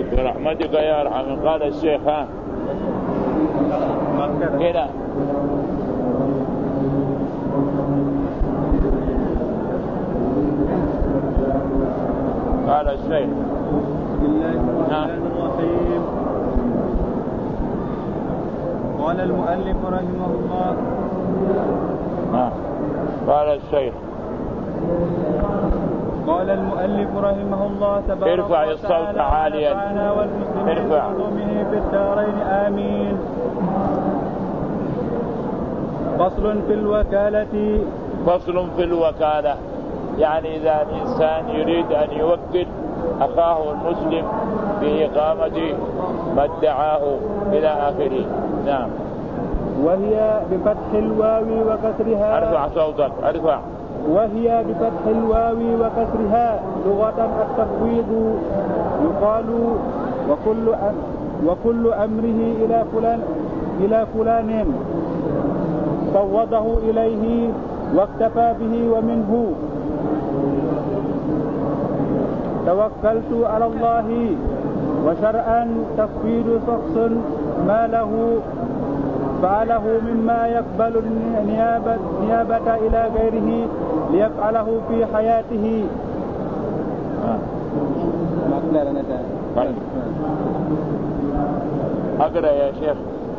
برحمتك يا أرحم. قال الشيخ ها هنا قال الشيخ بسم الله الرحمن الرحيم. قال المؤلف رحمه الله. قال الشيخ قال المؤلف رحمه الله تبارك ارفع الصوت عاليا. ارفع في الدارين آمين. فصل في الوكالة. فصل في الوكالة يعني إذا الإنسان يريد أن يوكل أخاه المسلم بإقامة ما ادعاه إلى آخره. نعم. وهي بفتح الواو وكسرها. ارفع صوتك ارفع. وهي بفتح الواو وكسرها لغة التفويض. يقال وكل أمره إلى فلان فوضه إليه واكتفى به. ومنه توكلت على الله. وشرعا تفويض شخص ما له فعله مما يقبل النيابة إلى غيره ليفعله في حياته. أقرأ يا شيخ.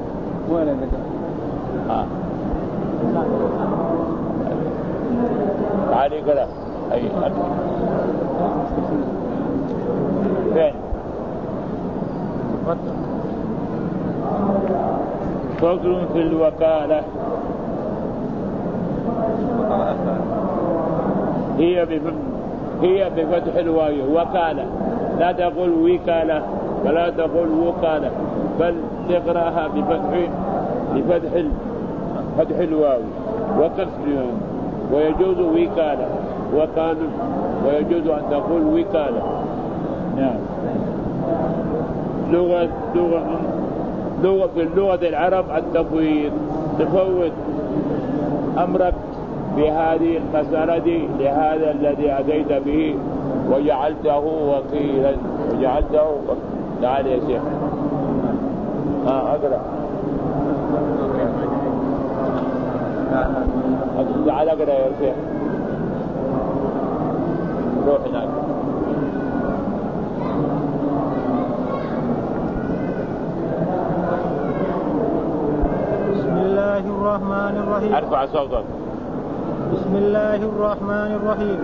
تعالي قرأ. أي فين؟ فصل في الوكالة. هي بفتح الواو وكالة. لا تقول وكالة ولا تقول وكالة بل تقرأها بفتح الواو وكسرها. ويجوز وكالة وكالة ويجوز أن تقول وكالة. نعم. في اللغة العرب التفويض تفوض أمرك بهذه المسألة لهذا الذي أتيت به وجعلته وكيلا تعال يا شيخ. أقرأ. تعال أقرأ يا شيخ. روح هناك. بسم الله الرحمن الرحيم. ارفع صوتك. بسم الله الرحمن الرحيم.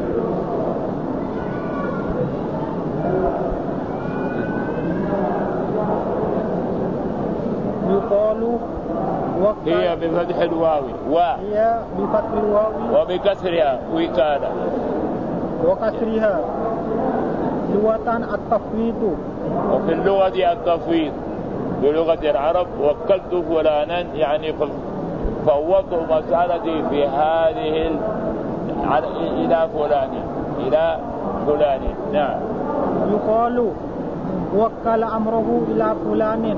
يقال هي بفتح الواو هي بفتح الواو وبكسرها وكالة وكسرها لغة التفويض. وفي اللغة التفويض بلغة العرب وكلت فلانا يعني فوضت مسألتي في هذه إلى فلان. نعم. يقال وكل أمره إلى فلان.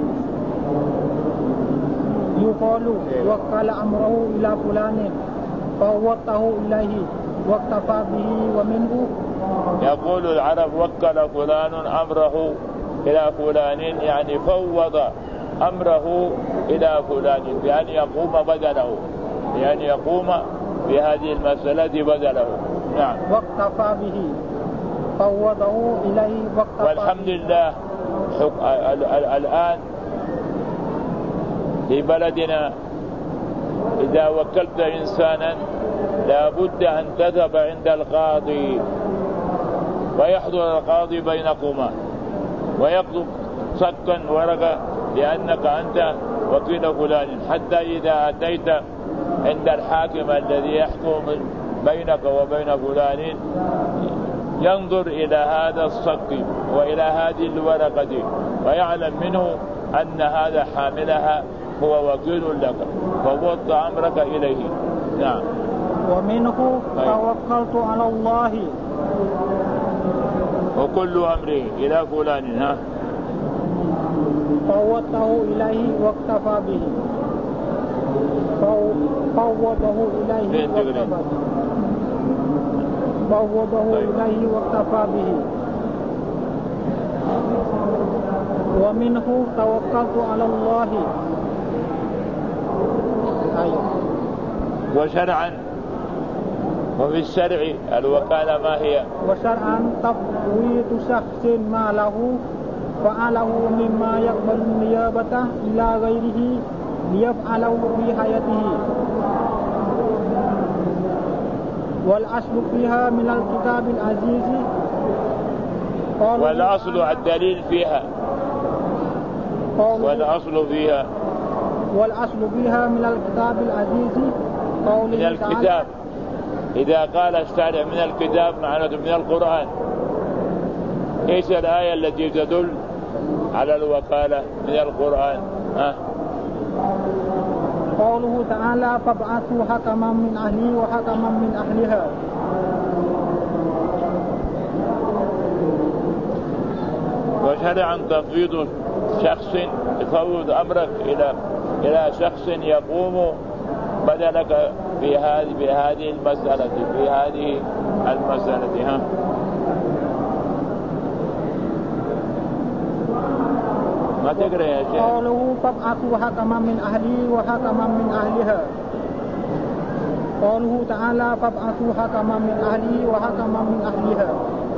يقال وكل أمره إلى فلان فوضته إليه واكتفى به. ومنه يقول العرب وكل فلان أمره إلى فلان يعني فوض أمره إلى فلان بأن يقوم بهذه المسألة بدله. نعم. واكتفى به فوضه إليه واكتفى. والحمد لله الآن في بلدنا إذا وكلت إنسانا لا بد أن تذهب عند القاضي ويحضر القاضي بينكما ويكتب صكا ورقة لأنك أنت وكيل فلان حتى إذا أتيت عند الحاكم الذي يحكم بينك وبين فلان ينظر إلى هذا الصك وإلى هذه الورقة ويعلم منه أن هذا حاملها هو وكيل لك فوضت أمرك إليه. نعم. ومنه توكلت على الله. وكل أمره إلى فلان فوضته إليه واكتفى به. فوضه إليه واكتفى به. ومنه توكلت على الله. وشرعا وفي الشرع الوكالة ما هي؟ وشرعا تفويض شخص ما له فعله مما يقبل النيابة إلى غيره ليفعله في حياته، والأصل فيها من الكتاب العزيز. والأصل الدليل فيها والأصل فيها من الكتاب العزيز من الكتاب. إذا قال الشارع من الكتاب معناته من القرآن. إيش الآية التي تدل على الوكالة من القرآن؟ قوله تعالى فابعثوا حكما من أهله وحكما من أهلها. وشرعا تفويض شخص، تفوض أمرك إلى شخص يقوم بدلك في هذه المسألة ما تقرأ يا شيخ؟ قوله فابعثوا حكما من أهله وحكما من أهلها. قوله تعالى فابعثوا حكما من أهله وحكما من أهلها.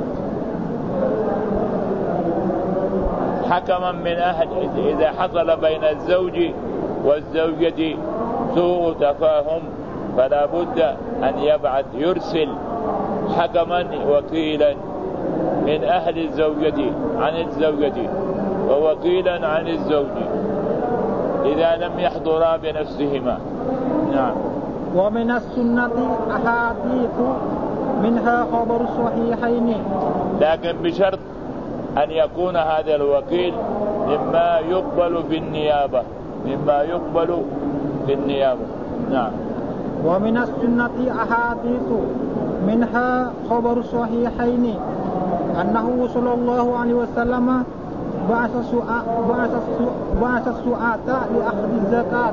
حكما من أهل، إذا حصل بين الزوج والزوجة سوء تفاهم فلا بد أن يرسل حكما وكيلا من أهل الزوجة عن الزوجة ووكيلا عن الزوج إذا لم يحضرا بنفسهما. نعم. ومن السنة أحاديث منها خبر الصحيحين، لكن بشرط أن يكون هذا الوكيل مما يقبل في النيابة. نعم. ومن السنة أحاديث منها خبر الصحيحين أنه صلى الله عليه وسلم بعث السعاة لأخذ الزكاة.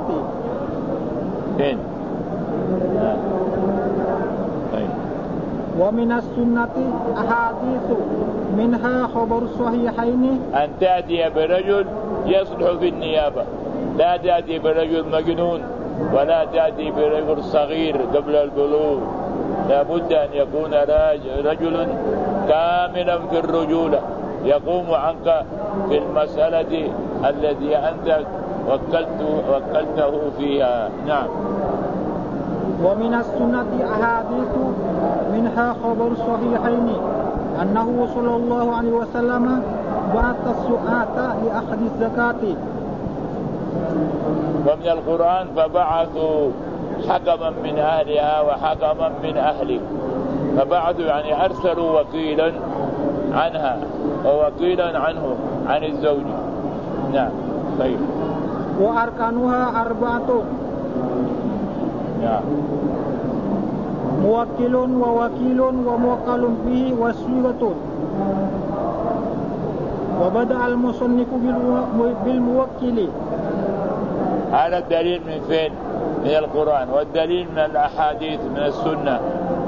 ومن السنة أحاديث منها خبر الصحيحين أن تأتي برجل يصلح في النيابة، لا تأتي برجل مجنون ولا تأتي برجل صغير قبل البلوغ، لا بد أن يكون رجل كاملا في الرجولة يقوم عنك في المسألة التي أنت وكلته فيها. نعم. ومن السنة أحاديث منها خبر الصحيحين أنه صلى الله عليه وسلم بعث السعاة لأخذ الزكاة. ومن القرآن فبعثوا حكما من أهلها وحكما من أهله، فبعثوا يعني أرسلوا وكيلا عنها ووكيلا عنه عن الزوج. نعم. طيب. وأركانها 4. نعم. موكل ووكيل وموكل به وصيغة. وبدأ المصنف بالموكل. هذا الدليل من فين؟ من القرآن، والدليل من الأحاديث من السنة.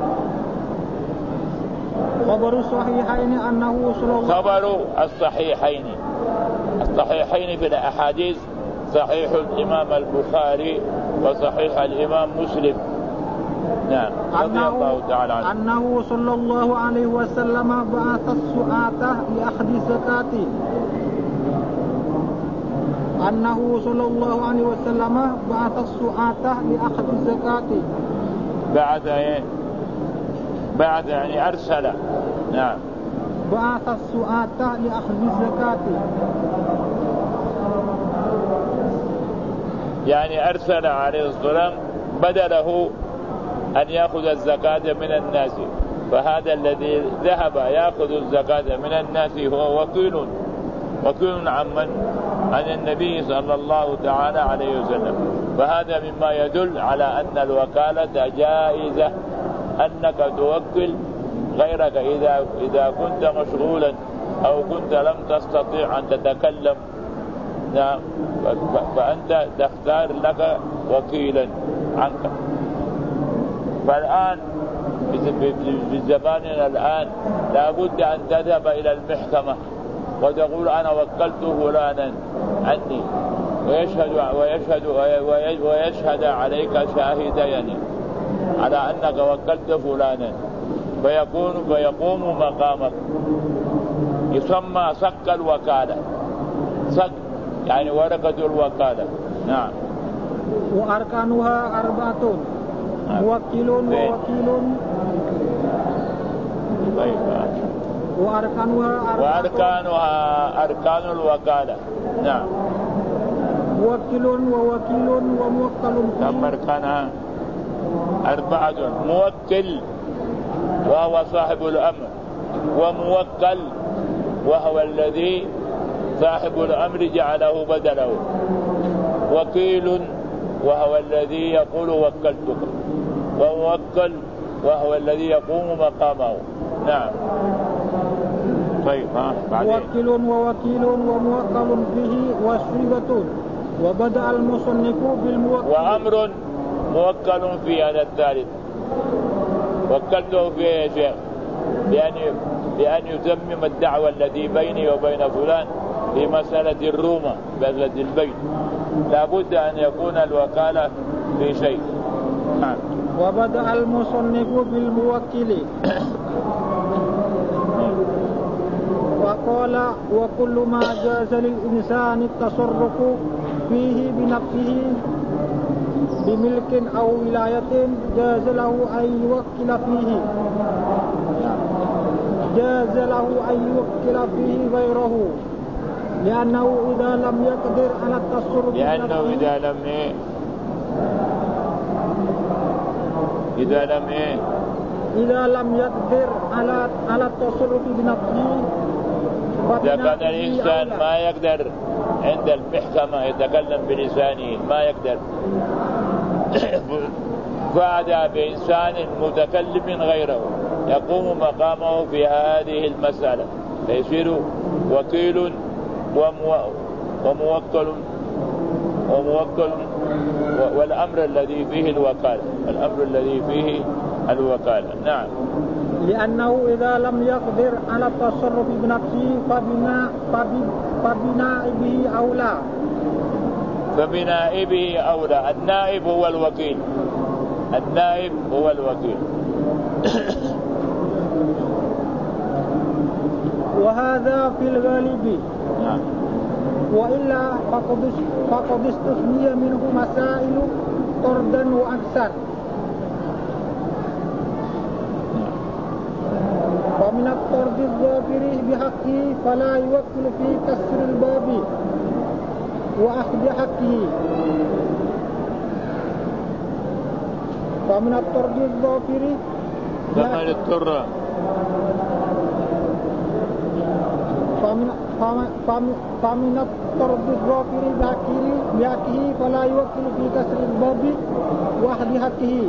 خبر الصحيحين أنه صلى الله خبر الصحيحين في الأحاديث صحيح الإمام البخاري وصحيح الإمام مسلم. نعم. رضي الله تعالى عنه. أنه صلى الله عليه وسلم بعث السعاة لأخذ الزكاة. أنه صلى الله عليه وسلم بعث السعاة لأخذ الزكاة. بعد يعني أرسل. نعم. بعث السعاة لأخذ الزكاة، يعني أرسل عليه الصلاة بدله أن يأخذ الزكاة من الناس، فهذا الذي ذهب يأخذ الزكاة من الناس هو وكيل عن النبي صلى الله تعالى عليه وسلم. فهذا مما يدل على أن الوكالة جائزة، أنك توكل غيرك إذا كنت مشغولا أو كنت لم تستطيع أن تتكلم. نعم. فأنت تختار لك وكيلا عنك. فالآن في زماننا الآن لا بد أن تذهب إلى المحكمة وتقول أنا وكلت فلانا عني ويشهد عليك شاهدين على أنك وكلت فلانا فيقوم مقامك، يسمى صك الوكالة. صك يعني ورقة الوكالة. نعم. وأركانها 4 موكل ووكيل. وأركانها أركان الوكالة. نعم. موكل ووكيل وموكل. كم أركانها؟ 4. موكل وهو صاحب الأمر، وموكل وهو الذي صاحب الأمر جعله بدله، وكيل وهو الذي يقول وكلتك، وموكل وهو الذي يقوم مقامه. نعم. طيب موكل ووكيل وموكل به وشربة. وبدأ المصنف بالموكل. وأمر موكل في هذا الثالث، وكلته في شيء بأن يتمم الدعوة التي بيني وبين فلان في مسألة الرومة مسألة البيت، لابد أن يكون الوكالة في شيء. وبدأ المصنف بالموكل وقال وكل ما جاز للإنسان التصرف فيه بنفسه بملك أو ولاية جاز له أن يوكل فيه، جاز له أن يوكل فيه غيره، لأنه إذا لم يقدر على التصرف إذا لم يقدر على التصرف بنفسه. إذا كان الإنسان ما يقدر عند المحكمة يتكلم بلسانه ما يقدر، فهذا بإنسان متكلم غيره يقوم مقامه في هذه المسألة، فيصير وكيل وموكل والأمر الذي فيه الوكالة. نعم. لأنه إذا لم يقدر على التصرف بنفسه فبنائبه أولى. النائب هو الوكيل. وهذا في الغالب. نعم. وإلا فقد استثني منه مسائل طردا وأكثر. ومن الطرد الظافر بحقه فلا يوكل في كسر الباب وأخذ حقه. فمن الطرد الظافر فمن الطرد الظافر بحقه فلا يوكل في كسر الباب وأخذ حقه.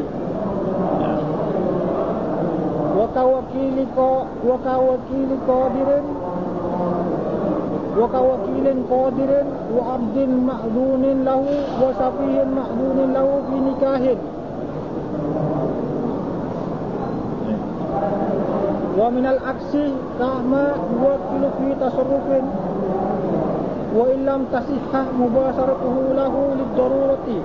وكوكيل قادر وعبد مأذون له وصفي مأذون له في نكاح. ومن العكس كما يوكل في تصرف وإن لم تصح مباشرته له للضرورة.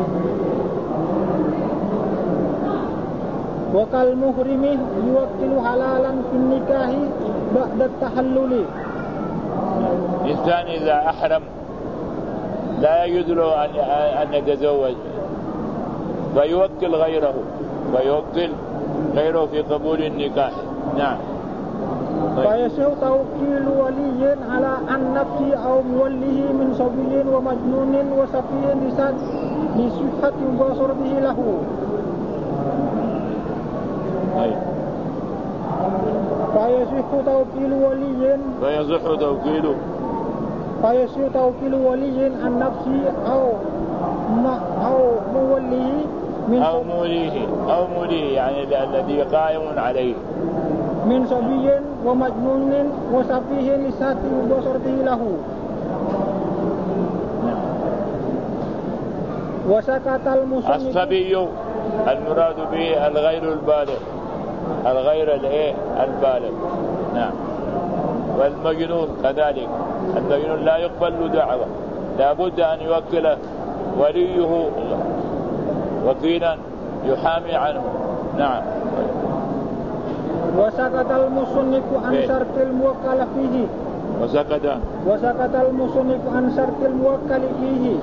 وكالمحرم يوكل حلالا في النكاح بعد التحلل. الإنسان إذا أحرم لا يجوز له أن يتزوج فيوكل غيره في قبول النكاح. نعم. فيصح توكيل ولي على النفس أو موليه من صبي ومجنون وصفي لصحة مباشرته له. فيصح توكيل ولي عن نفسه أو موليه من أو موليه يعني الذي قائم عليه من صبي ومجنون وصفيه لصحة مباشرته له. وسكت المصنف. الصبي المراد به الغير البالغ. نعم. والمجنون كذلك، المجنون لا يقبل له دعوة، لا بد أن يوكل وليه وكيلا يحامي عنه. نعم. وسكت المصنف عن شرط الموكل فيه. وسكت المصنف عن شرط الموكل فيه.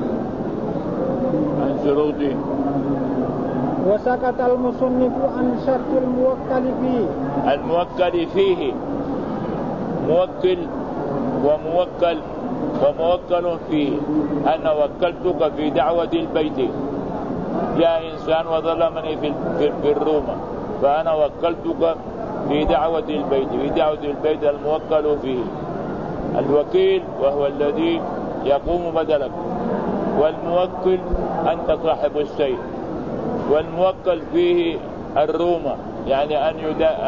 عن شروطه. وسكت المصنف عن شرط الموكل فيه. الموكل فيه موكل وموكل وموكل فيه. أنا وكلتك في دعوة البيت، جاء إنسان وظلمني في الرومة، فأنا وكلتك في دعوة البيت. في دعوة البيت الموكل فيه الوكيل وهو الذي يقوم بدلك، والموكل أنت صاحب الشيء، والموكل فيه الرومة يعني أن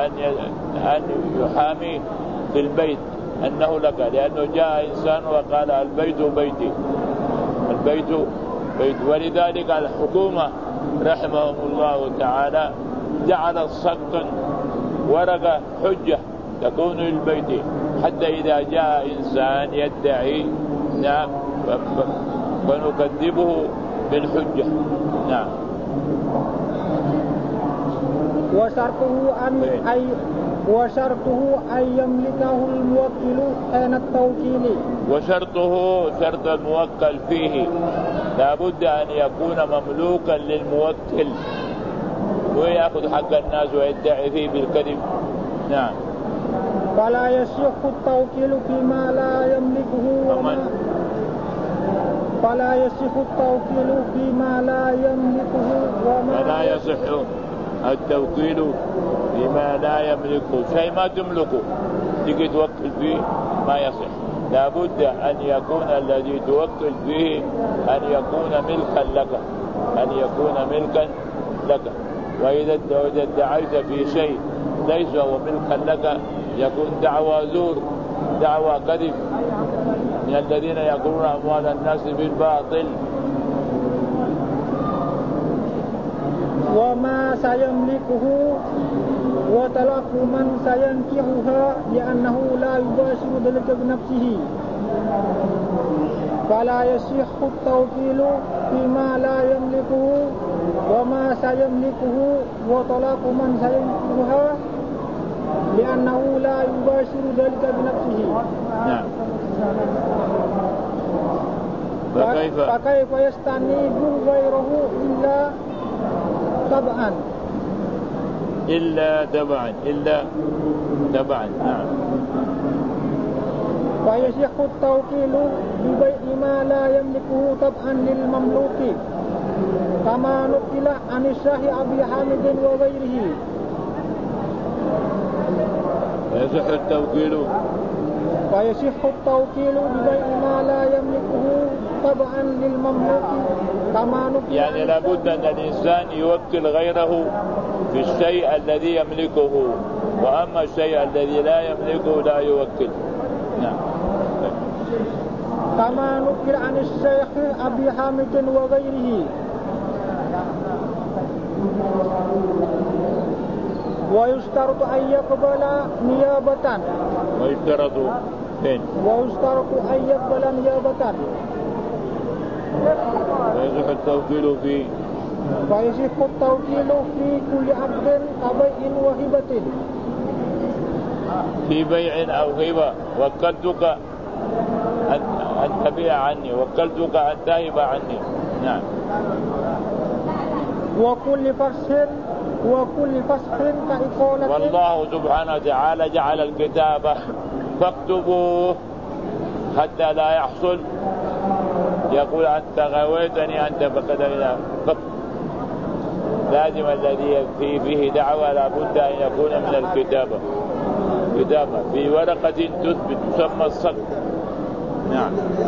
يحامي في البيت أنه لك، لأنه جاء إنسان وقال البيت بيتي، البيت بيت. ولذلك الحكومة رحمهم الله تعالى جعل صكا ورقة حجة تكون للبيت، حتى إذا جاء إنسان يدعي نعم فنكذبه بالحجة. نعم. وشرطه أن يملكه الموكل حين التوكيل. وشرطه شرط الموكل فيه لا بد أن يكون مملوكا للموكل، ويأخذ حق الناس ويدعي فيه بالكذب. نعم. فلا يصح التوكيل فيما لا يملكه فلا يصح التوكيل فيما لا يملكه فلا يصح التوكيل فيما لا يملكه. شيء ما تملكه تيجي توكل فيه ما يصح، لا بد أن يكون الذي توكل فيه أن يكون ملكا لك، أن يكون ملكا لك. وإذا ادعيت في شيء ليس هو ملكا لك يكون دعوى زور، دعوى كذب من الذين يأكلون أموال الناس بالباطل. وما سيملكه وطلاق من سينكحها لأنه لا يباشر ذلك بنفسه. فلا يصح التوكيل فيما لا يملكه وما سيملكه وطلاق من سينكحها لأنه لا يباشر ذلك بنفسه. نعم. فكيف يستنيب غيره إلا تبعا. نعم. فيصح التوكيل ببيع ما لا يملكه تبعا للمملوك كما نقل عن الشيخ أبي حامد وغيره. فيصح التوكيل ببيع ما لا يملكه تبعا للمملوك كما نقل يعني لابد أن الإنسان يوكل غيره في الشيء الذي يملكه، وأما الشيء الذي لا يملكه لا يوكل. نعم. كما نقل عن الشيخ أبي حامد وغيره. ويشترط أن يقبل نيابة. ويشترط أن يقبل نيابة. ويصح التوكيل في كل عقد كبيع وهبة. في بيع أو هبة وكلتك أن تبيع عني، وكلتك أن تهب عني. نعم. وكل فسخ كإقالة. والله سبحانه وتعالى جعل الكتابة فاكتبوه حتى لا يحصل يقول أنت غويتني أنت فقدني. لازم الذي فيه دعوة لابد أن يكون من الكتابة، كتابة في ورقة تثبت تسمى الصك. نعم.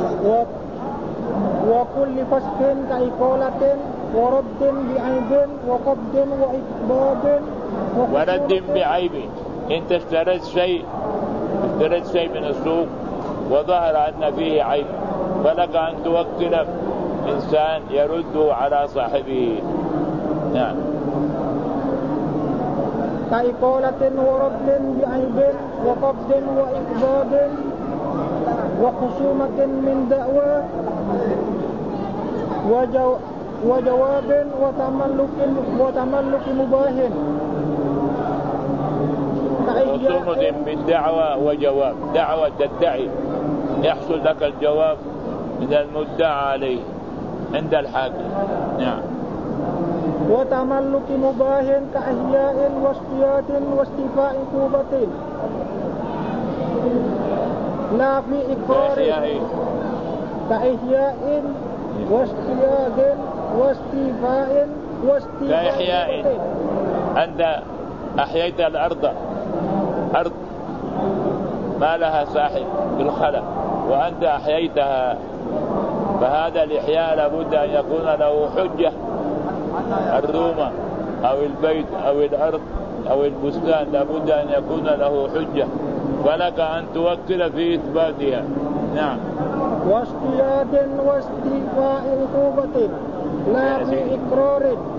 وكل فسخ كإقالة ورد بعيب وقبض وإقباض ورد بعيب. انت اشتريت شيء من السوق وظهر أن فيه عيب، فلك أن توكل إنسان يرده على صاحبه. نعم. كإقالة ورد بعيب وقبض وإقباض وخصومة من دعوى وجواب وتملك مباه. خصومة من دعوى وجواب. دعوة تدعي يحصل لك الجواب من المدعى عليه عند الحاكم. نعم. وتملك مباه كإحياء واصطياد واستيفاء عقوبة لا في إقرار. كإحياء واصطياد واستيفاء كإحياء أنت أحييت الأرض أرض ما لها صاحب بالخلق وأنت أحييتها، فهذا الإحياء لابد أن يكون له حجة. الرومة أو البيت أو الأرض أو البستان لابد أن يكون له حجة، فلك أن توكل في إثباتها. نعم. واصطياد واستيفاء عقوبة لا في إقرار.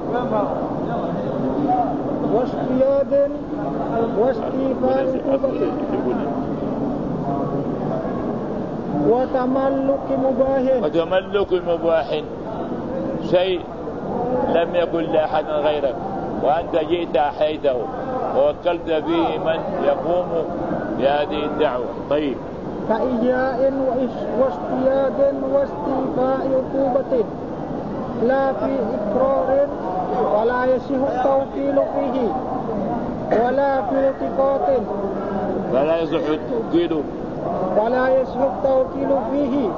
واصطياد واستيفاء عقوبة وتملك مباح شيء لم يكن لأحد غيرك وأنت جئت أحييته ووكلت فيه من يقوم بهذه الدعوة. طيب. كإحياء واصطياد واستيفاء عقوبة لا في إقرار ولا يصح التوكيل فيه ولا في التقاط. ولا يصح التوكيل فيه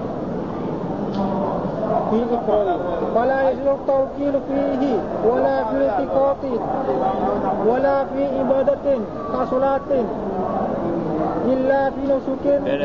في إقرار ولا يصح التوكيل فيه ولا في التقاط ولا في عبادة كصلاة إلا في نسك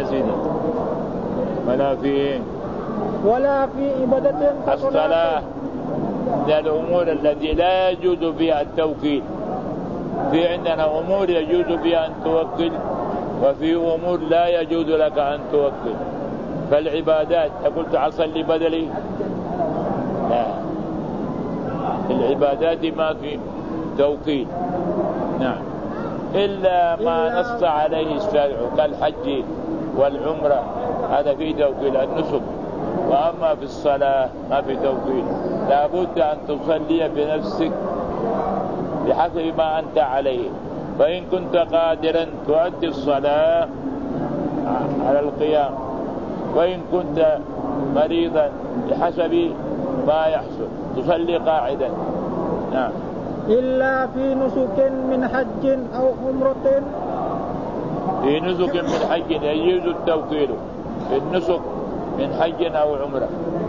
ولا في عبادة الصلاة من الأمور التي لا يجوز بها التوكيل. في عندنا أمور يجوز بها أن توكل وفي أمور لا يجوز لك أن توكل. فالعبادات تقول تعال صلي بدلي، لا، العبادات ما في توكيل. نعم. إلا ما نص عليه الشارع كالحج والعمرة هذا في توكيل. النسك. وأما في الصلاة ما في توكيل، لابد أن تصلي بنفسك بحسب ما أنت عليه. فإن كنت قادرا تؤدي الصلاة على القيام، وإن كنت مريضا بحسب ما يحصل تصلي قاعدا. نعم. إلا في نسك من حج أو عمرة. في نسك من حج يجوز التوكيل في النسك من حج أو عمرة.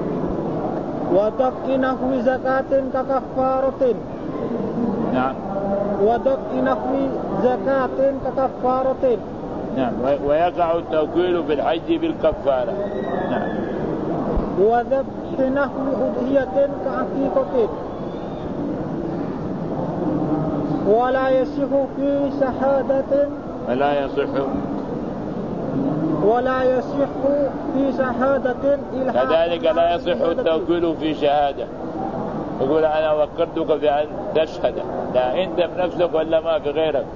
ودفع نحو زكاة ككفارة. نعم. ودفع نحو زكاة ككفارة. نعم. ويقع التوكيل في الحج بالكفارة. نعم. وذبح نحو أضحية كعقيقة. ولا يصح في شهادة. ولا يصح في شهادة. كذلك لا يصح التوكيل في شهادة. يقول أنا وكلتك بأن تشهد، لا أنت بنفسك ولا ما في غيرك.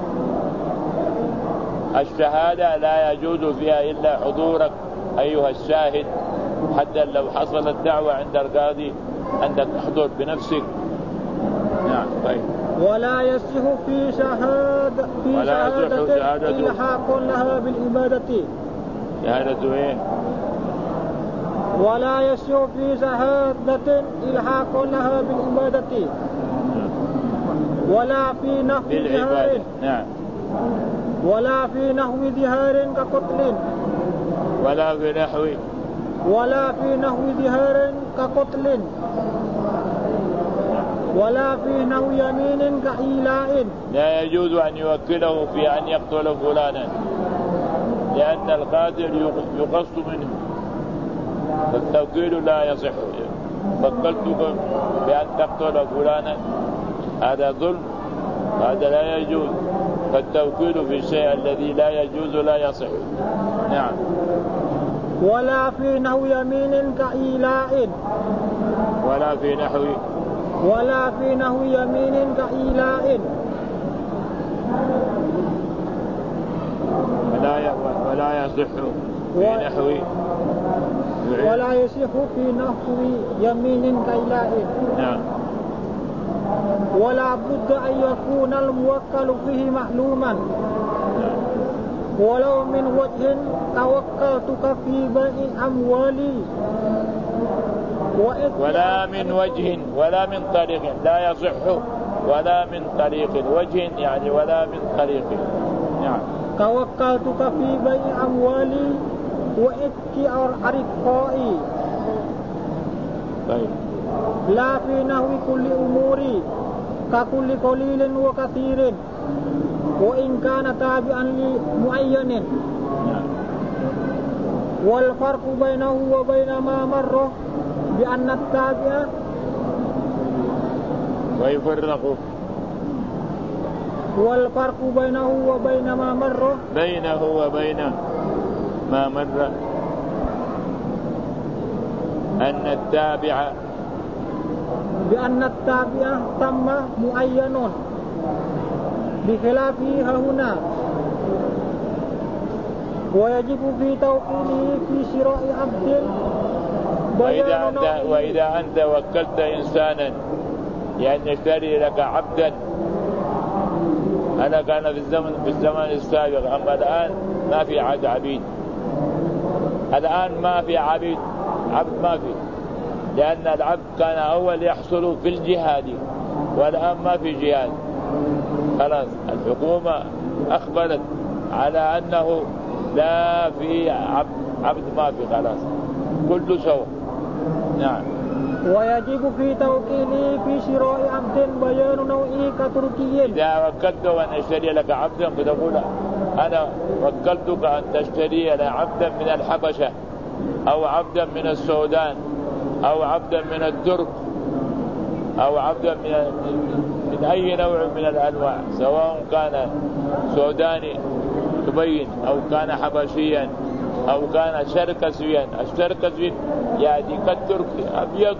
الشهادة لا يجوز فيها إلا حضورك أيها الشاهد، حتى لو حصلت دعوة عند القاضي أنت تحضر بنفسك. نعم. طيب. ولا يصح في شهادة إلحاق لها بالعبادة. شهادة إيه؟ ولا يصح في شهادة إلحاق لها بالعبادة ولا في نحو ظهار. نعم. ولا في نحو ظهار كقتل. ولا في نحو ظهار كقتل. ولا في نحو يمين كإيلاء. لا يجوز أن يوكله في أن يقتل فلانا، لأن القاتل يقص منه، فالتوكيل لا يصح. وكلتك بأن تقتل فلانا هذا ظلم، هذا لا يجوز. فالتوكيل في الشيء الذي لا يجوز لا يصح. نعم. ولا في نحو يمين كإيلاء. ولا في نحو يمين كإيلاء. ولا يصح في نحو ولا يصح في نحو يمين كإله. نعم. ولا بد أن يكون الموكل فيه معلوما ولو من وجه توكلتك في بيع أموالي ولا من وجه ولا من طريق لا يصح ولا من طريق وجه يعني ولا من طريق. نعم. توكلتك في بيع أموالي وإتك أرقائي. طيب. لا في نحو كل أموري ككل قليل وكثير وإن كان تابعا لمعين. والفرق بينه وبين ما مر بأن التابع ويفرق. والفرق بينه وبين ما مر بأن التابع تم معين بخلافه هنا. ويجب في توكيله في شراء عبد وإذا أنت وكلت إنسانا يعني يشتري لك عبدا. أنا كان في الزمن السابق، أما الآن ما في عبيد. الآن ما في عبد ما في، لأن العبد كان أول يحصل في الجهاد والآن ما في جهاد. خلاص الحكومة أخبرت على أنه لا في عبد ما في، خلاص كله سوا. نعم. ويجب في توكيله في شراء عبد بيان نوعه كتركي. إذا وكلته أن أشتري لك عبدا فتقول أنا وكلتك أن تشتري لك عبدا من الحبشة أو عبدا من السودان أو عبدا من الترك أو عبدا من أي نوع من الأنواع، سواء كان سوداني تبين أو كان حبشيا أو كان شركسيا. الشركسي يعني كالتركي أبيض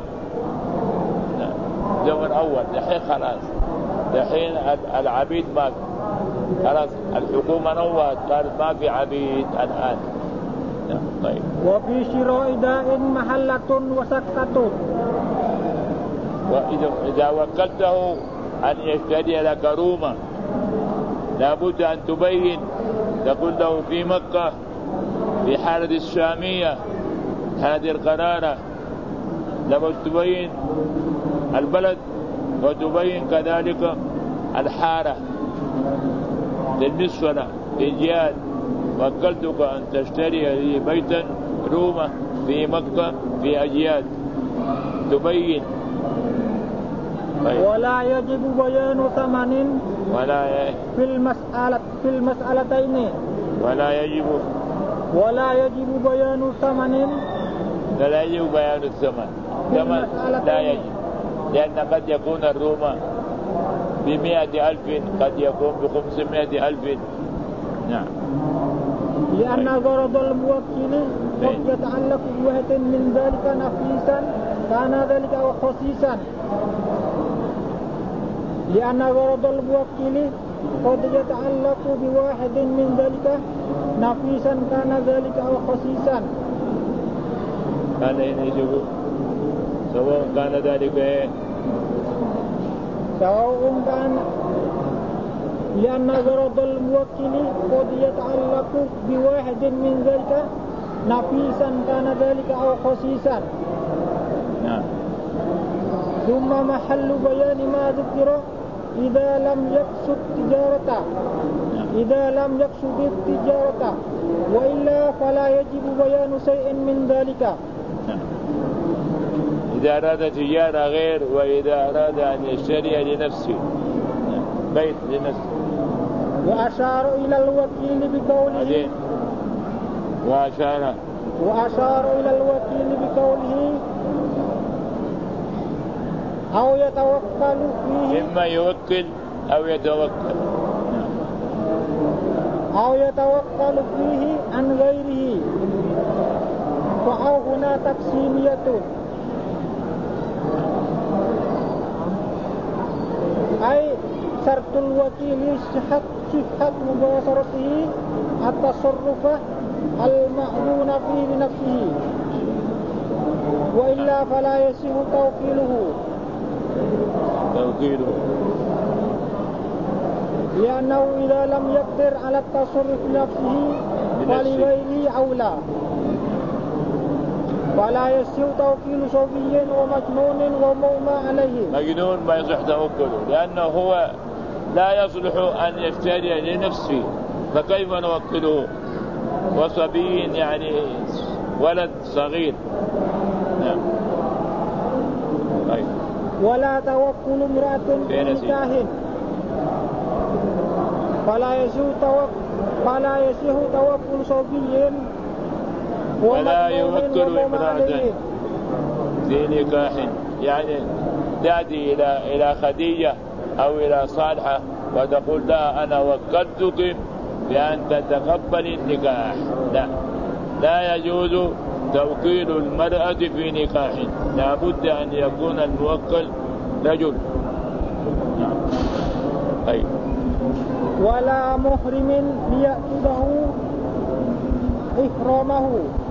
زمن أول. دحين خلاص، دحين العبيد ما خلاص، الحكومة نوّت قالت ما في عبيد الآن. طيب. وفي شراء داء محلة وسكة. وإذا وكلته أن يشتري لك روما لابد أن تبين، تقول له في مكة في حالة الشامية هذه القرارة، لابد تبين البلد وتبين كذلك الحارة بالنسبة للجهاد. وكلتك أن تشتري لي بيتا روما في مكة في أجياد تبين. طيب. ولا يجب بيان ثمن في المسألتين. ولا يجب بيان ثمن. لا يجب بيان الثمن لا يجب، لأن قد يكون الروما ب100,000 قد يكون ب500,000. نعم. لأن غرض الموكل قد يتعلق بواحد من ذلك نفيسا كان ذلك أو خصيصا. لأن غرض الموكل قد يتعلق بواحد من ذلك نفيسا كان ذلك أو خصيصا. كان يجب سواء كان ذلك سواء كان، لأن غرض الموكل قد يتعلق بواحد من ذلك نفيسا كان ذلك أو خصيصا. نعم. ثم محل بيان ما ذكر إذا لم يقصد التجارة. إذا لم يقصد التجارة وإلا فلا يجب بيان شيء من ذلك. إذا أراد تجارة غير، وإذا أراد أن يشتري لنفسه بيت لنفسه. وأشار إلى الوكيل بقوله وأشار إلى الوكيل بقوله أو يتوكل فيه، إما يوكل أو يتوكل فيه عن غيره، فأو هنا تقسيمية، أي شرط الوكيل صحة مباشرته التصرف المأذون فيه لنفسه، وإلا فلا يصح توكيله لأنه إذا لم يقدر على التصرف لنفسه فلغيره أولى. ولا يصح توكيل صبي ومجنون ومغمى عليه. مجنون ما يصح توكله لأنه هو لا يصلح أن يفتري لنفسه، فكيف نوكله؟ وصبي يعني ولد صغير. نعم. ولا توكل امرأة بنكاح فلا يصح توكل صبي ولا يوكل امرأة في نكاح، يعني تأتي إلى خديجة أو إلى صالحة وتقول لا أنا وكلتك بأن تتقبل النكاح. لا يجوز توكيل المرأة في نكاح، لا بد أن يكون الموكل رجل. ولا محرم ليأخذه إحرامه